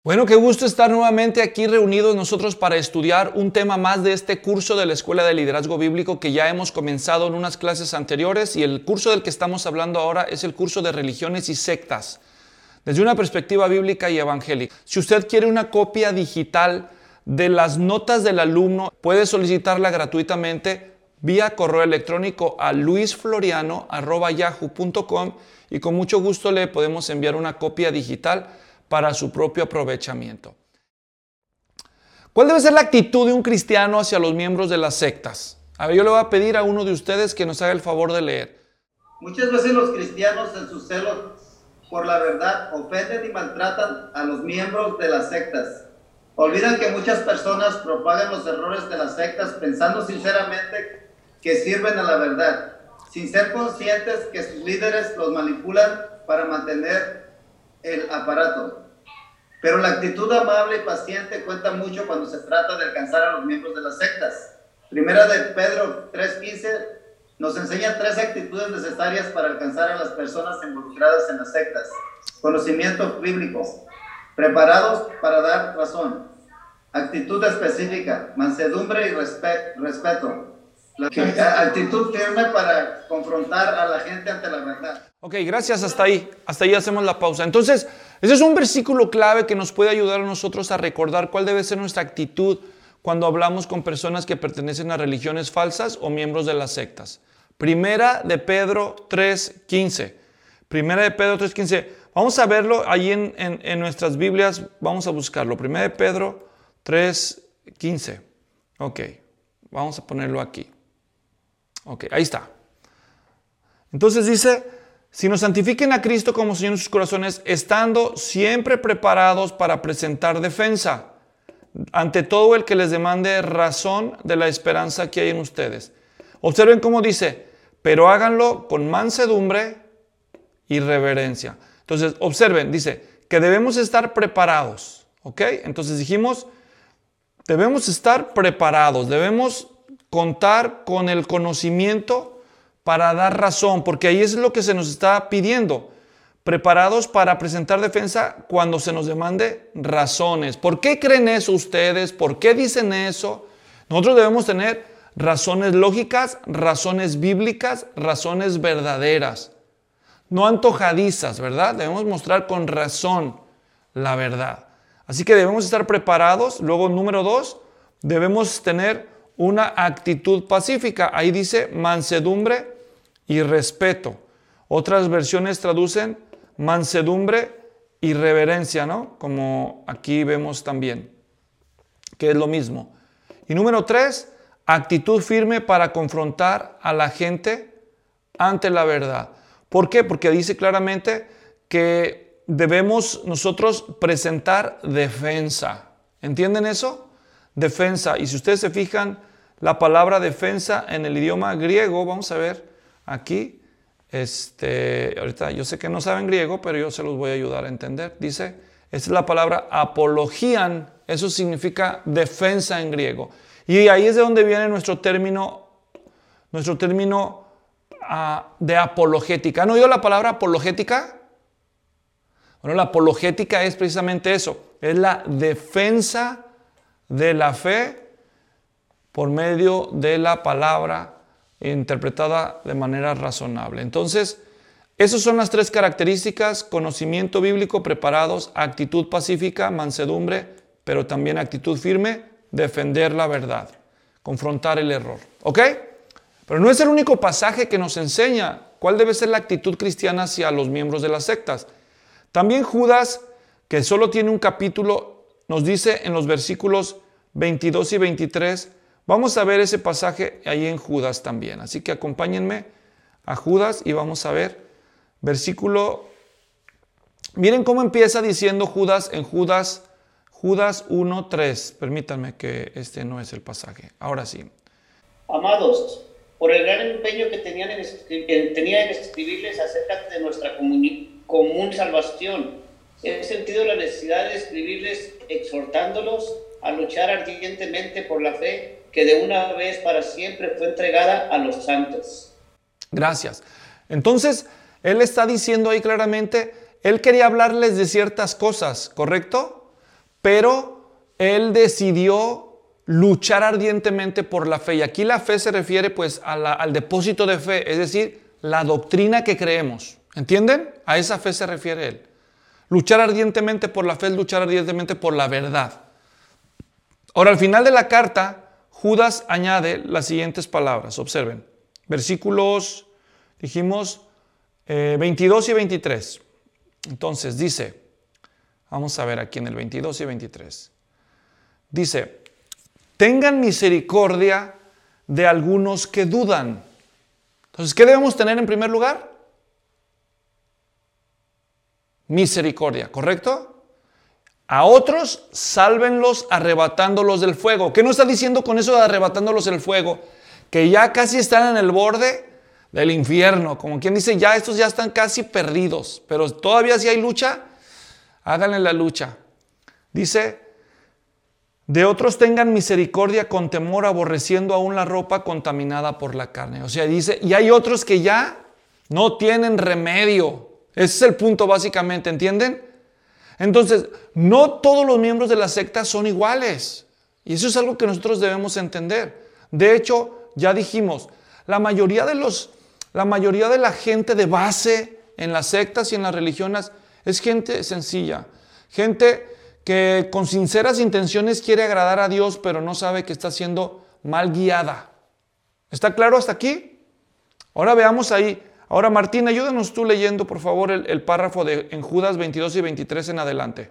Bueno, qué gusto estar nuevamente aquí reunidos nosotros para estudiar un tema más de este curso de la Escuela de Liderazgo Bíblico que ya hemos comenzado en unas clases anteriores, y el curso del que estamos hablando ahora es el curso de religiones y sectas, desde una perspectiva bíblica y evangélica. Si usted quiere una copia digital de las notas del alumno, puede solicitarla gratuitamente vía correo electrónico a luisfloriano@yahoo.com y con mucho gusto le podemos enviar una copia digital para su propio aprovechamiento. ¿Cuál debe ser la actitud de un cristiano hacia los miembros de las sectas? A ver, yo le voy a pedir a uno de ustedes que nos haga el favor de leer. Muchas veces los cristianos en su celo por la verdad ofenden y maltratan a los miembros de las sectas. Olvidan que muchas personas propagan los errores de las sectas pensando sinceramente que sirven a la verdad, sin ser conscientes que sus líderes los manipulan para mantener el aparato. Pero la actitud amable y paciente cuenta mucho cuando se trata de alcanzar a los miembros de las sectas. Primera de Pedro 3:15 nos enseña 3 actitudes necesarias para alcanzar a las personas involucradas en las sectas. Conocimiento bíblico, preparados para dar razón, actitud específica, mansedumbre y respeto. La actitud firme para confrontar a la gente ante la verdad. Ok, gracias, hasta ahí hacemos la pausa. Entonces, ese es un versículo clave que nos puede ayudar a nosotros a recordar cuál debe ser nuestra actitud cuando hablamos con personas que pertenecen a religiones falsas o miembros de las sectas. Primera de Pedro 3:15. Primera de Pedro 3:15. Vamos a verlo ahí en nuestras Biblias, vamos a buscarlo. Primera de Pedro 3:15. Ok, vamos a ponerlo aquí. Ok, ahí está. Entonces dice: sino santifiquen a Cristo como Señor en sus corazones, estando siempre preparados para presentar defensa ante todo el que les demande razón de la esperanza que hay en ustedes. Observen cómo dice: pero háganlo con mansedumbre y reverencia. Entonces, observen, dice que debemos estar preparados. ¿Ok? Entonces dijimos, debemos estar preparados, debemos contar con el conocimiento para dar razón, porque ahí es lo que se nos está pidiendo. Preparados para presentar defensa cuando se nos demande razones. ¿Por qué creen eso ustedes? ¿Por qué dicen eso? Nosotros debemos tener razones lógicas, razones bíblicas, razones verdaderas. No antojadizas, ¿verdad? Debemos mostrar con razón la verdad. Así que debemos estar preparados. Luego, número 2, debemos tener una actitud pacífica. Ahí dice mansedumbre y respeto. Otras versiones traducen mansedumbre y reverencia, ¿no? Como aquí vemos también, que es lo mismo. Y número 3, actitud firme para confrontar a la gente ante la verdad. ¿Por qué? Porque dice claramente que debemos nosotros presentar defensa. ¿Entienden eso? Defensa. Y si ustedes se fijan, la palabra defensa en el idioma griego, vamos a ver aquí, ahorita yo sé que no saben griego, pero yo se los voy a ayudar a entender. Dice, esta es la palabra apologian, eso significa defensa en griego. Y ahí es de donde viene nuestro término de apologética. ¿Han oído la palabra apologética? Bueno, la apologética es precisamente eso, es la defensa de la fe por medio de la palabra interpretada de manera razonable. Entonces, esas son las 3 características: conocimiento bíblico, preparados, actitud pacífica, mansedumbre, pero también actitud firme, defender la verdad, confrontar el error. ¿Ok? Pero no es el único pasaje que nos enseña cuál debe ser la actitud cristiana hacia los miembros de las sectas. También Judas, que solo tiene un capítulo, nos dice en los versículos 22 y 23, vamos a ver ese pasaje ahí en Judas también. Así que acompáñenme a Judas y vamos a ver versículo. Miren cómo empieza diciendo Judas en Judas 1:3. Permítanme que este no es el pasaje. Ahora sí. Amados, por el gran empeño que tenía en escribirles acerca de nuestra común salvación, he sentido la necesidad de escribirles exhortándolos a luchar ardientemente por la fe que de una vez para siempre fue entregada a los santos. Gracias. Entonces, él está diciendo ahí claramente, él quería hablarles de ciertas cosas, ¿correcto? pero él decidió luchar ardientemente por la fe. Y aquí la fe se refiere pues al depósito de fe, es decir, la doctrina que creemos. ¿Entienden? A esa fe se refiere él. Luchar ardientemente por la fe es luchar ardientemente por la verdad. Ahora, al final de la carta, Judas añade las siguientes palabras. Observen. Versículos, dijimos, 22 y 23. Entonces dice, vamos a ver aquí en el 22 y 23. Dice, tengan misericordia de algunos que dudan. Entonces, ¿qué debemos tener en primer lugar? Misericordia, ¿correcto? A otros, sálvenlos arrebatándolos del fuego. ¿Qué nos está diciendo con eso de arrebatándolos del fuego? Que ya casi están en el borde del infierno. Como quien dice, ya estos ya están casi perdidos. Pero todavía si hay lucha, háganle la lucha. Dice, de otros tengan misericordia con temor, aborreciendo aún la ropa contaminada por la carne. O sea, dice, y hay otros que ya no tienen remedio. Ese es el punto básicamente, ¿entienden? Entonces, no todos los miembros de la secta son iguales. Y eso es algo que nosotros debemos entender. De hecho, ya dijimos, la mayoría de la gente de base en las sectas y en las religiones es gente sencilla. Gente que con sinceras intenciones quiere agradar a Dios, pero no sabe que está siendo mal guiada. ¿Está claro hasta aquí? Ahora veamos ahí. Ahora, Martín, ayúdanos tú leyendo, por favor, el párrafo en Judas 22 y 23 en adelante.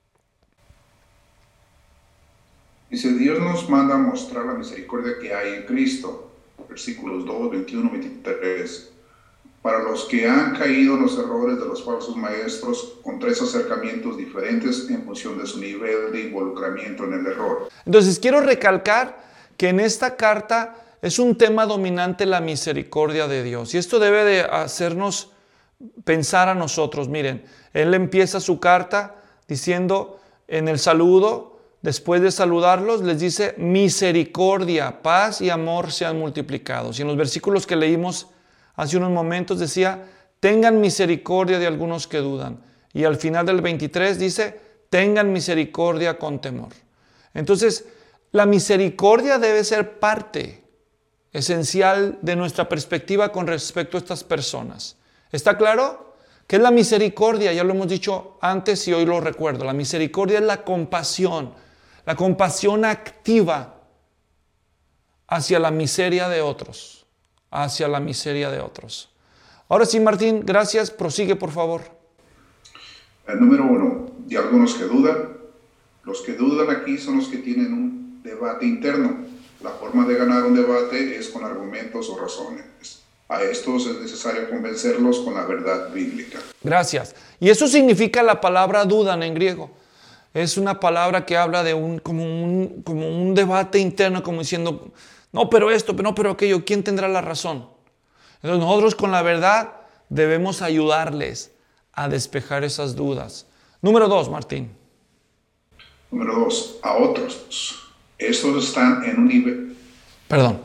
Dice, Dios nos manda a mostrar la misericordia que hay en Cristo. Versículos 2, 21, 23. Para los que han caído en los errores de los falsos maestros con 3 acercamientos diferentes en función de su nivel de involucramiento en el error. Entonces, quiero recalcar que en esta carta es un tema dominante la misericordia de Dios. Y esto debe de hacernos pensar a nosotros. Miren, él empieza su carta diciendo en el saludo, después de saludarlos, les dice misericordia, paz y amor sean multiplicados. Y en los versículos que leímos hace unos momentos decía, tengan misericordia de algunos que dudan. Y al final del 23 dice, tengan misericordia con temor. Entonces, la misericordia debe ser parte esencial de nuestra perspectiva con respecto a estas personas. ¿Está claro? ¿Qué es la misericordia? Ya lo hemos dicho antes y hoy lo recuerdo. La misericordia es la compasión activa hacia la miseria de otros. Hacia la miseria de otros. Ahora sí, Martín, gracias. Prosigue, por favor. El número 1, de algunos que dudan. Los que dudan aquí son los que tienen un debate interno. La forma de ganar un debate es con argumentos o razones. A estos es necesario convencerlos con la verdad bíblica. Gracias. Y eso significa la palabra dudan en griego. Es una palabra que habla de como un debate interno, como diciendo, no, pero esto, no, pero aquello, ¿quién tendrá la razón? Entonces nosotros con la verdad debemos ayudarles a despejar esas dudas. Número 2, Martín. Número 2, a otros. Estos están en un nivel... Perdón.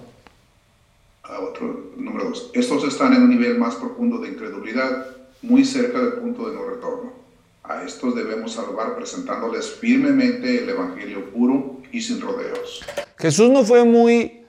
Número 2. Estos están en un nivel más profundo de incredulidad, muy cerca del punto de no retorno. A estos debemos salvar presentándoles firmemente el evangelio puro y sin rodeos. Jesús no fue muy,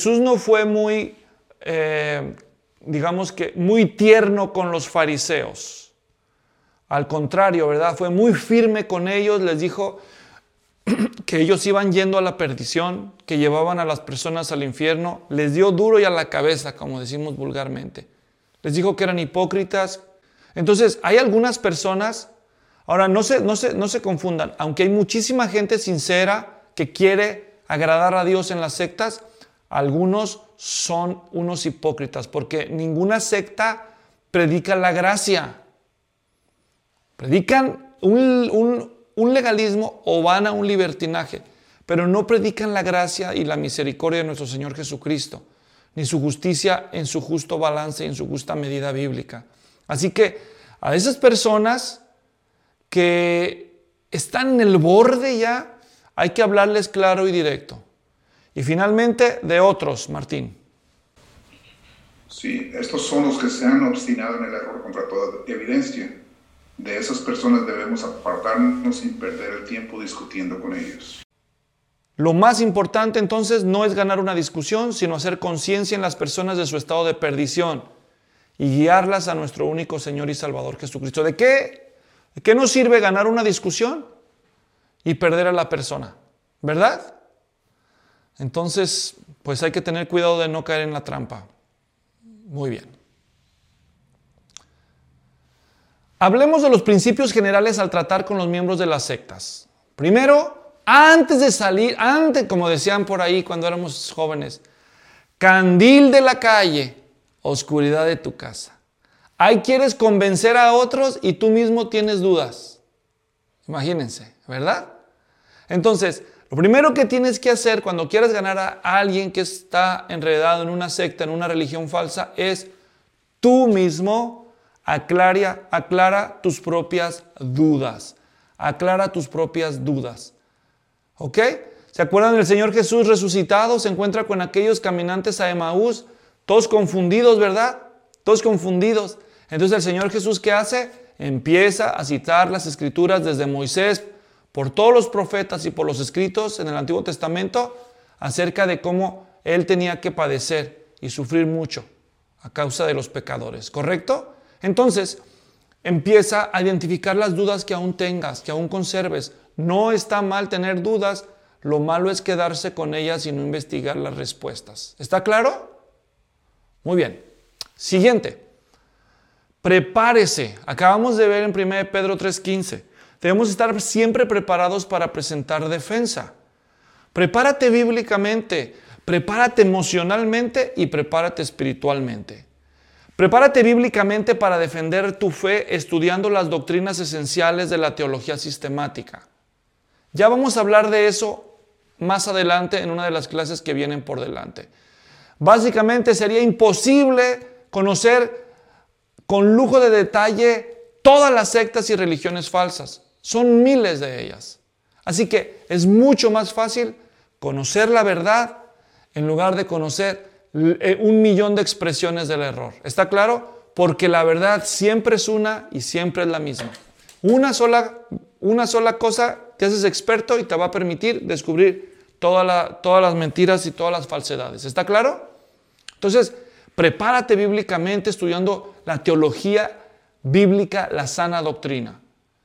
digamos que muy tierno con los fariseos. Al contrario, ¿verdad? Fue muy firme con ellos, les dijo que ellos iban yendo a la perdición, que llevaban a las personas al infierno. Les dio duro y a la cabeza, como decimos vulgarmente. Les dijo que eran hipócritas. Entonces, hay algunas personas, ahora no se confundan, aunque hay muchísima gente sincera que quiere agradar a Dios en las sectas, algunos son unos hipócritas, porque ninguna secta predica la gracia. Predican un legalismo o van a un libertinaje, pero no predican la gracia y la misericordia de nuestro Señor Jesucristo, ni su justicia en su justo balance y en su justa medida bíblica. Así que a esas personas que están en el borde ya, hay que hablarles claro y directo. Y finalmente, de otros, Martín. Sí, estos son los que se han obstinado en el error contra toda evidencia. De esas personas debemos apartarnos sin perder el tiempo discutiendo con ellos. Lo más importante entonces no es ganar una discusión, sino hacer conciencia en las personas de su estado de perdición y guiarlas a nuestro único Señor y Salvador Jesucristo. ¿De qué nos sirve ganar una discusión y perder a la persona? ¿Verdad? Entonces, pues hay que tener cuidado de no caer en la trampa. Muy bien. Hablemos de los principios generales al tratar con los miembros de las sectas. Primero, antes de salir, como decían por ahí cuando éramos jóvenes, candil de la calle, oscuridad de tu casa. Ahí quieres convencer a otros y tú mismo tienes dudas. Imagínense, ¿verdad? Entonces, lo primero que tienes que hacer cuando quieras ganar a alguien que está enredado en una secta, en una religión falsa, es tú mismo aclara tus propias dudas. Aclara tus propias dudas. ¿Ok? ¿Se acuerdan del Señor Jesús resucitado? Se encuentra con aquellos caminantes a Emaús, todos confundidos, ¿verdad? Todos confundidos. Entonces el Señor Jesús, ¿qué hace? Empieza a citar las Escrituras desde Moisés, por todos los profetas y por los escritos en el Antiguo Testamento acerca de cómo Él tenía que padecer y sufrir mucho a causa de los pecadores, ¿correcto? Entonces, empieza a identificar las dudas que aún tengas, que aún conserves. No está mal tener dudas, lo malo es quedarse con ellas y no investigar las respuestas. ¿Está claro? Muy bien. Siguiente. Prepárese. Acabamos de ver en 1 Pedro 3:15. Debemos estar siempre preparados para presentar defensa. Prepárate bíblicamente, prepárate emocionalmente y prepárate espiritualmente. Prepárate bíblicamente para defender tu fe estudiando las doctrinas esenciales de la teología sistemática. Ya vamos a hablar de eso más adelante en una de las clases que vienen por delante. Básicamente sería imposible conocer con lujo de detalle todas las sectas y religiones falsas. Son miles de ellas. Así que es mucho más fácil conocer la verdad en lugar de conocer 1.000.000 de expresiones del error. ¿Está claro? Porque la verdad siempre es una y siempre es la misma. Una sola cosa te haces experto y te va a permitir descubrir todas las mentiras y todas las falsedades. ¿Está claro? Entonces, prepárate bíblicamente estudiando la teología bíblica, la sana doctrina.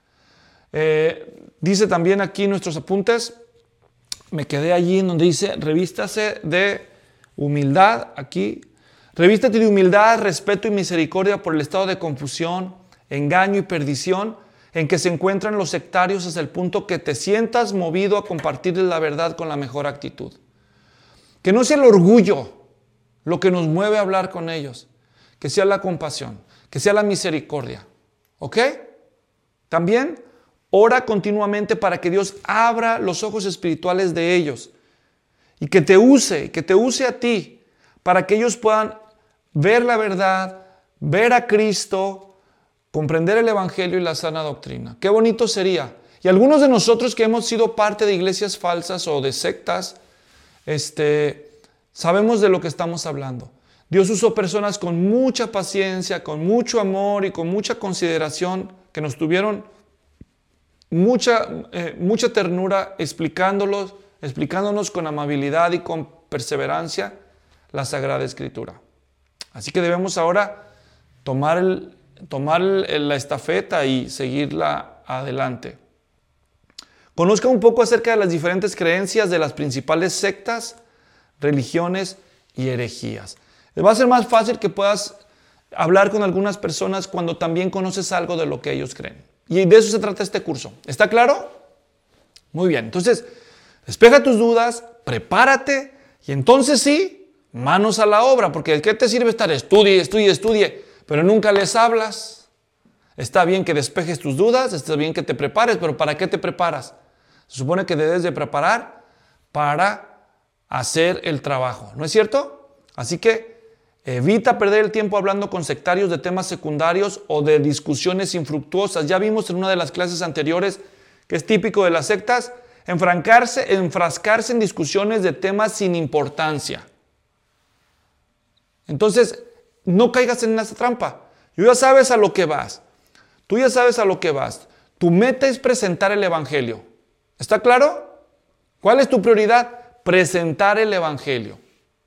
Dice también aquí en nuestros apuntes, me quedé allí en donde dice, revístase de humildad, aquí, revístate de humildad, respeto y misericordia por el estado de confusión, engaño y perdición en que se encuentran los sectarios hasta el punto que te sientas movido a compartirles la verdad con la mejor actitud. Que no sea el orgullo lo que nos mueve a hablar con ellos, que sea la compasión, que sea la misericordia. ¿Ok? También ora continuamente para que Dios abra los ojos espirituales de ellos y que te use a ti para que ellos puedan ver la verdad, ver a Cristo, comprender el Evangelio y la sana doctrina. Qué bonito sería. Y algunos de nosotros que hemos sido parte de iglesias falsas o de sectas, sabemos de lo que estamos hablando. Dios usó personas con mucha paciencia, con mucho amor y con mucha consideración que nos tuvieron mucha ternura explicándonos con amabilidad y con perseverancia la Sagrada Escritura. Así que debemos ahora tomar la estafeta y seguirla adelante. Conozca un poco acerca de las diferentes creencias de las principales sectas, religiones y herejías. Va a ser más fácil que puedas hablar con algunas personas cuando también conoces algo de lo que ellos creen. Y de eso se trata este curso. ¿Está claro? Muy bien. Entonces, despeja tus dudas, prepárate y entonces sí, manos a la obra. Porque ¿de qué te sirve estar estudie, pero nunca les hablas? Está bien que despejes tus dudas, está bien que te prepares, pero ¿para qué te preparas? Se supone que debes de preparar para hacer el trabajo, ¿no es cierto? Así que evita perder el tiempo hablando con sectarios de temas secundarios o de discusiones infructuosas. Ya vimos en una de las clases anteriores que es típico de las sectas enfrascarse en discusiones de temas sin importancia. Entonces, no caigas en esa trampa. Tú ya sabes a lo que vas. Tú ya sabes a lo que vas. Tu meta es presentar el Evangelio. ¿Está claro? ¿Cuál es tu prioridad? Presentar el Evangelio.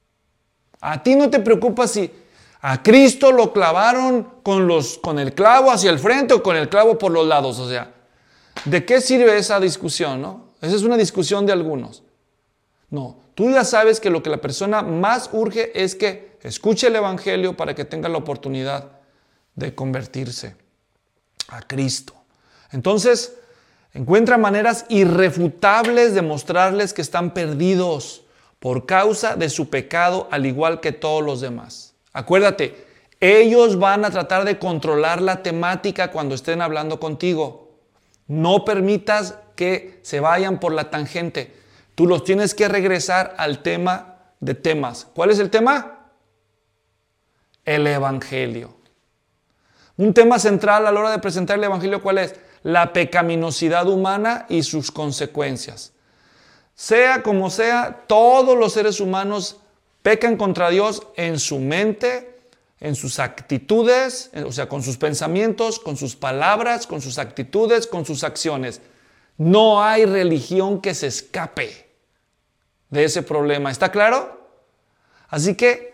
A ti no te preocupa si a Cristo lo clavaron con el clavo hacia el frente o con el clavo por los lados. O sea, ¿de qué sirve esa discusión, no? Esa es una discusión de algunos. No, tú ya sabes que lo que la persona más urge es que escuche el Evangelio para que tenga la oportunidad de convertirse a Cristo. Entonces, encuentra maneras irrefutables de mostrarles que están perdidos por causa de su pecado, al igual que todos los demás. Acuérdate, ellos van a tratar de controlar la temática cuando estén hablando contigo. No permitas que se vayan por la tangente. Tú los tienes que regresar al tema de temas. ¿Cuál es el tema? El Evangelio. Un tema central a la hora de presentar el Evangelio, ¿cuál es? La pecaminosidad humana y sus consecuencias. Sea como sea, todos los seres humanos pecan contra Dios en su mente, en sus actitudes, o sea, con sus pensamientos, con sus palabras, con sus actitudes, con sus acciones. No hay religión que se escape de ese problema. ¿Está claro? Así que,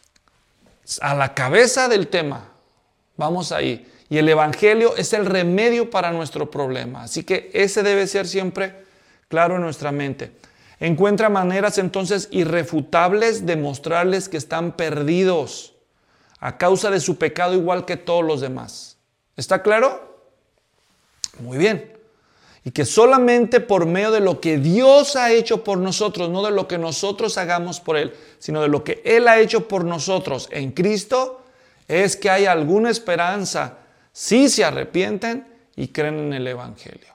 a la cabeza del tema, vamos ahí. Y el Evangelio es el remedio para nuestro problema. Así que ese debe ser siempre claro en nuestra mente. Encuentra maneras entonces irrefutables de mostrarles que están perdidos a causa de su pecado, igual que todos los demás. ¿Está claro? Muy bien. Y que solamente por medio de lo que Dios ha hecho por nosotros, no de lo que nosotros hagamos por Él, sino de lo que Él ha hecho por nosotros en Cristo, es que hay alguna esperanza si se arrepienten y creen en el Evangelio.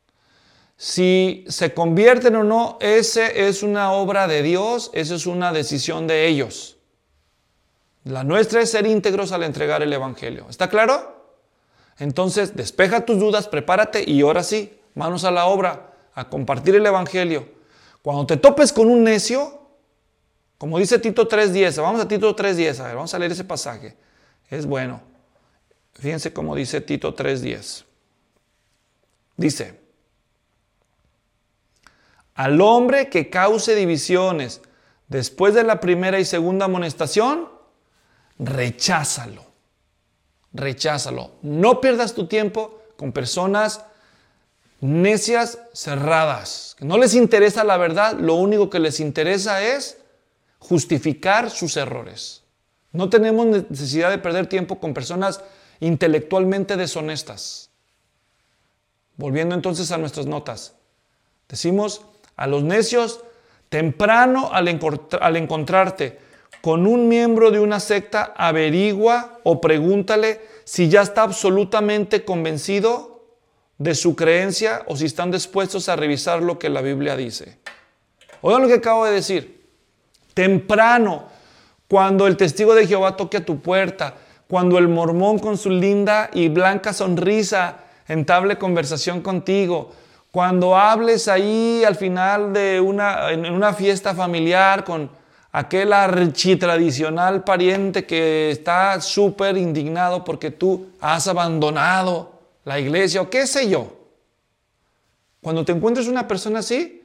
Si se convierten o no, ese es una obra de Dios, esa es una decisión de ellos. La nuestra es ser íntegros al entregar el Evangelio. ¿Está claro? Entonces, despeja tus dudas, prepárate y ahora sí, manos a la obra, a compartir el Evangelio. Cuando te topes con un necio, como dice Tito 3:10, vamos a Tito 3:10, a ver, vamos a leer ese pasaje. Es bueno. Fíjense cómo dice Tito 3:10. Dice: al hombre que cause divisiones después de la primera y segunda amonestación, recházalo. Recházalo. No pierdas tu tiempo con personas necias, cerradas, que no les interesa la verdad, lo único que les interesa es justificar sus errores. No tenemos necesidad de perder tiempo con personas intelectualmente deshonestas. Volviendo entonces a nuestras notas, decimos a los necios: temprano al encontrarte con un miembro de una secta, averigua o pregúntale si ya está absolutamente convencido de su creencia o si están dispuestos a revisar lo que la Biblia dice. Oigan lo que acabo de decir. Temprano, cuando el testigo de Jehová toque a tu puerta, cuando el mormón con su linda y blanca sonrisa entable conversación contigo, cuando hables ahí al final de en una fiesta familiar con aquel architradicional pariente que está súper indignado porque tú has abandonado la iglesia o qué sé yo. Cuando te encuentres una persona así,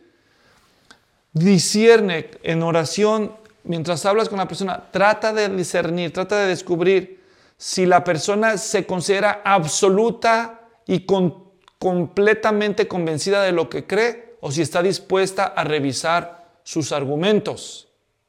discierne en oración mientras hablas con la persona. Trata de discernir, trata de descubrir si la persona se considera absoluta y completamente convencida de lo que cree o si está dispuesta a revisar sus argumentos.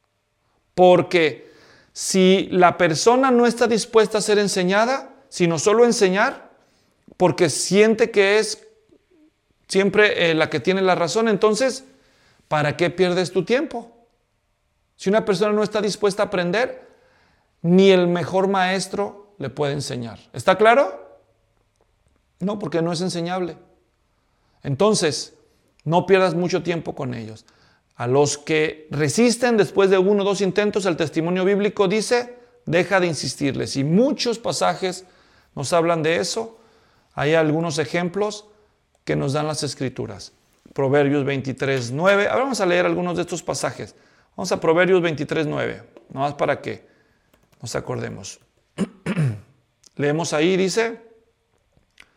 Porque si la persona no está dispuesta a ser enseñada, sino solo enseñar, porque siente que es siempre la que tiene la razón, entonces, ¿para qué pierdes tu tiempo? Si una persona no está dispuesta a aprender, ni el mejor maestro le puede enseñar. ¿Está claro? No, porque no es enseñable. Entonces, no pierdas mucho tiempo con ellos. A los que resisten después de 1 o 2 intentos, el testimonio bíblico dice: deja de insistirles. Y muchos pasajes nos hablan de eso. Hay algunos ejemplos que nos dan las Escrituras. Proverbios 23:9. Ahora vamos a leer algunos de estos pasajes. Vamos a Proverbios 23:9. Nomás para que nos acordemos. Leemos ahí, dice: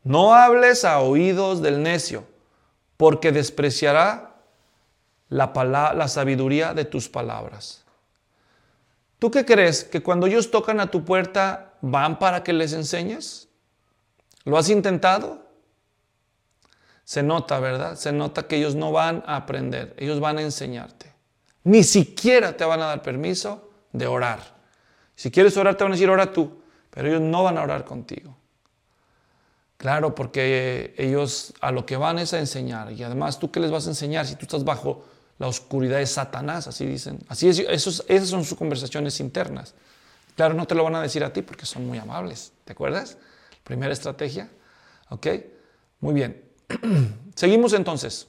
No hables a oídos del necio, porque despreciará la sabiduría de tus palabras. ¿Tú qué crees? ¿Que cuando ellos tocan a tu puerta van para que les enseñes? ¿Lo has intentado? Se nota, ¿verdad? Se nota que ellos no van a aprender, ellos van a enseñarte. Ni siquiera te van a dar permiso de orar. Si quieres orar, te van a decir, ora tú, pero ellos no van a orar contigo. Claro, porque ellos a lo que van es a enseñar. Y además, ¿tú qué les vas a enseñar si tú estás bajo la oscuridad de Satanás? Así dicen. Así es, esas son sus conversaciones internas. Claro, no te lo van a decir a ti porque son muy amables. ¿Te acuerdas? Primera estrategia. ¿Ok? Muy bien. Seguimos entonces.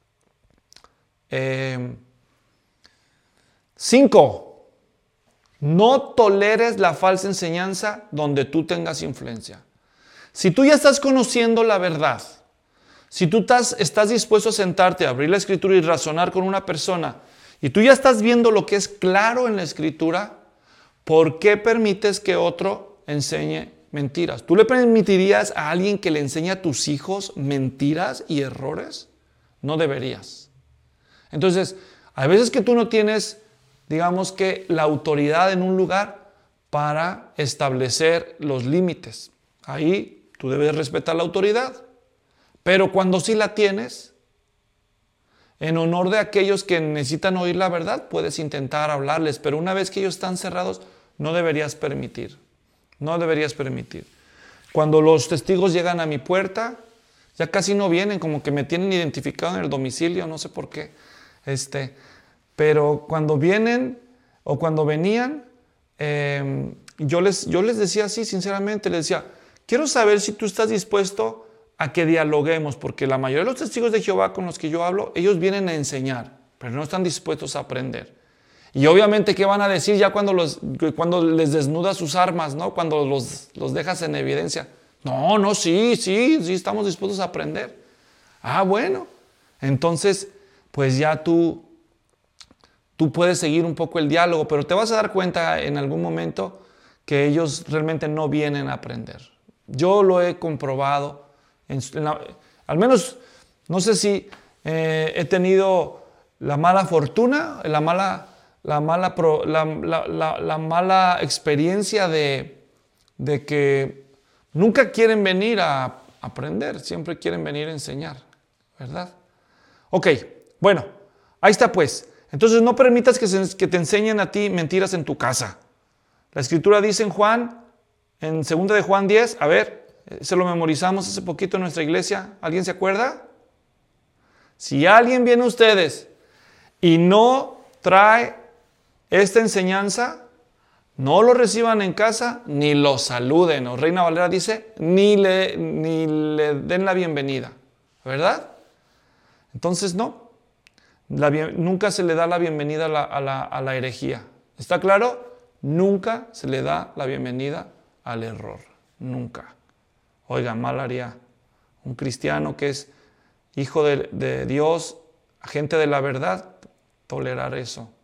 5. No toleres la falsa enseñanza donde tú tengas influencia. Si tú ya estás conociendo la verdad, si tú estás dispuesto a sentarte, a abrir la Escritura y razonar con una persona, y tú ya estás viendo lo que es claro en la Escritura, ¿por qué permites que otro enseñe mentiras? ¿Tú le permitirías a alguien que le enseñe a tus hijos mentiras y errores? No deberías. Entonces, hay veces que tú no tienes, digamos que, la autoridad en un lugar para establecer los límites. Ahí tú debes respetar la autoridad. Pero cuando sí la tienes, en honor de aquellos que necesitan oír la verdad, puedes intentar hablarles. Pero una vez que ellos están cerrados, no deberías permitir. No deberías permitir. Cuando los testigos llegan a mi puerta, ya casi no vienen, como que me tienen identificado en el domicilio, no sé por qué. Pero cuando vienen o cuando venían, yo les decía así, sinceramente, les decía, quiero saber si tú estás dispuesto a que dialoguemos, porque la mayoría de los testigos de Jehová con los que yo hablo, ellos vienen a enseñar, pero no están dispuestos a aprender. Y obviamente, ¿qué van a decir ya cuando les desnudas sus armas, ¿no? Cuando los dejas en evidencia? No, sí, estamos dispuestos a aprender. Ah, bueno. Entonces, pues ya tú puedes seguir un poco el diálogo, pero te vas a dar cuenta en algún momento que ellos realmente no vienen a aprender. Yo lo he comprobado. Al menos, no sé si he tenido la mala fortuna, la mala experiencia de que nunca quieren venir a aprender, siempre quieren venir a enseñar, ¿verdad? Ok, bueno, ahí está pues. Entonces no permitas que te enseñen a ti mentiras en tu casa. La Escritura dice en 2 de Juan 10, a ver, se lo memorizamos hace poquito en nuestra iglesia, ¿alguien se acuerda? Si alguien viene a ustedes y no trae esta enseñanza, no lo reciban en casa ni lo saluden. O Reina Valera dice, ni le den la bienvenida, ¿verdad? Entonces no, nunca se le da la bienvenida a la herejía. ¿Está claro? Nunca se le da la bienvenida al error, nunca. Oiga, mal haría un cristiano que es hijo de Dios, agente de la verdad, tolerar eso.